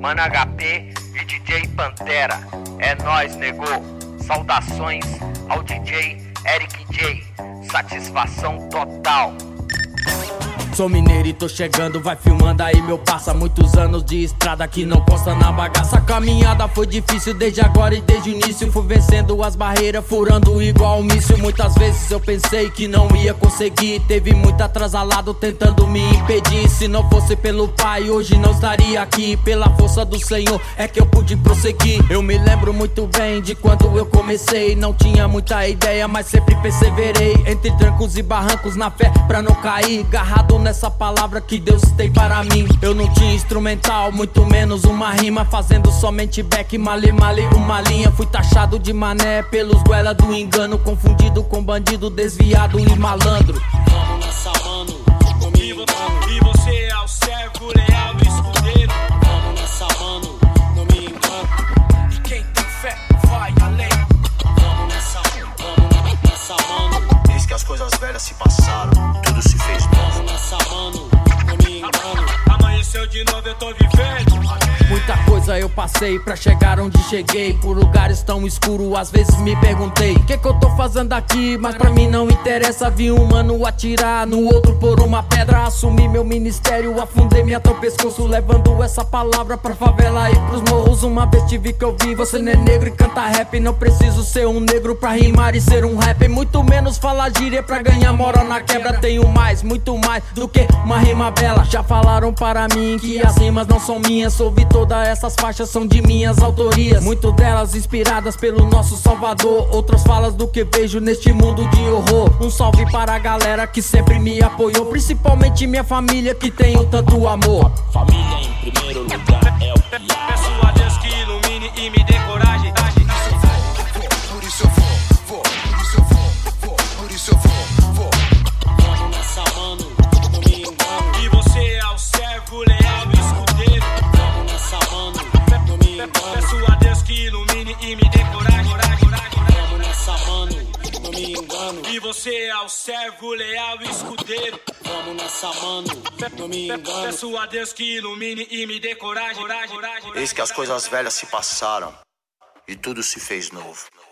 Mano HP e DJ Pantera. É nóis, negô. Saudações ao DJ Eric J. Satisfação total. Sou mineiro e tô chegando, vai filmando aí meu parça. Muitos anos de estrada que não consta na bagaça. A caminhada foi difícil desde agora e desde o início. Fui vencendo as barreiras, furando igual um míssil. Muitas vezes eu pensei que não ia conseguir. Teve muito atrasalado tentando me impedir. Se não fosse pelo pai, hoje não estaria aqui. Pela força do Senhor é que eu pude prosseguir. Eu me lembro muito bem de quando eu comecei. Não tinha muita ideia, mas sempre perseverei. Entre trancos e barrancos na fé pra não cair. Garrado nessa palavra que Deus tem para mim. Eu não tinha instrumental, muito menos uma rima. Fazendo somente back, male, uma linha. Fui taxado de mané pelos guela do engano. Confundido com bandido, desviado e malandro. Vamos nessa, mano, não me engano. E você é o servo leal e escudeiro. Vamos nessa, mano, não me engano. E quem tem fé vai além. Vamos nessa, mano. Desde que as coisas velhas se passaram, tudo se fez novo. Vamos nessa, mano, não me engano. Amanheceu de novo, eu tô vivendo. Muita coisa eu passei pra chegar onde cheguei. Por lugares tão escuros, às vezes me perguntei: que eu tô fazendo aqui? Mas pra mim não interessa. Vi um mano atirar no outro por uma pedra. Assumi meu ministério, afundei minha até o pescoço, levando essa palavra pra favela e pros morros. Uma vez tive que ouvir: você não é negro e canta rap. Não preciso ser um negro pra rimar e ser um rap. Muito menos falar gíria pra ganhar moral na quebra. Tenho mais, muito mais do que uma rima bela. Já falaram para mim que as rimas não são minhas. Ouvi todas essas faixas, são de minhas autorias. Muito delas inspiradas pelo nosso Salvador. Outras falas do que vejo neste mundo de horror. Um salve para a galera que sempre me apoiou, principalmente minha família que tenho tanto amor. Família em primeiro lugar é o pior. Peço a Deus que ilumine e me dê coragem. Por isso eu vou, por isso eu vou, por isso eu vou. Vamos nessa, mano, não me engano. E você é o servo leal e escudeiro. Vamos nessa, mano, não me engano. Peço a Deus que ilumine e me dê coragem. Vamos nessa, mano, não me engano. E você é o servo leal e escudeiro. Vamos nessa, mano, não me engano. Peço a Deus que ilumine e me dê coragem. Eis que as coisas velhas se passaram e tudo se fez novo.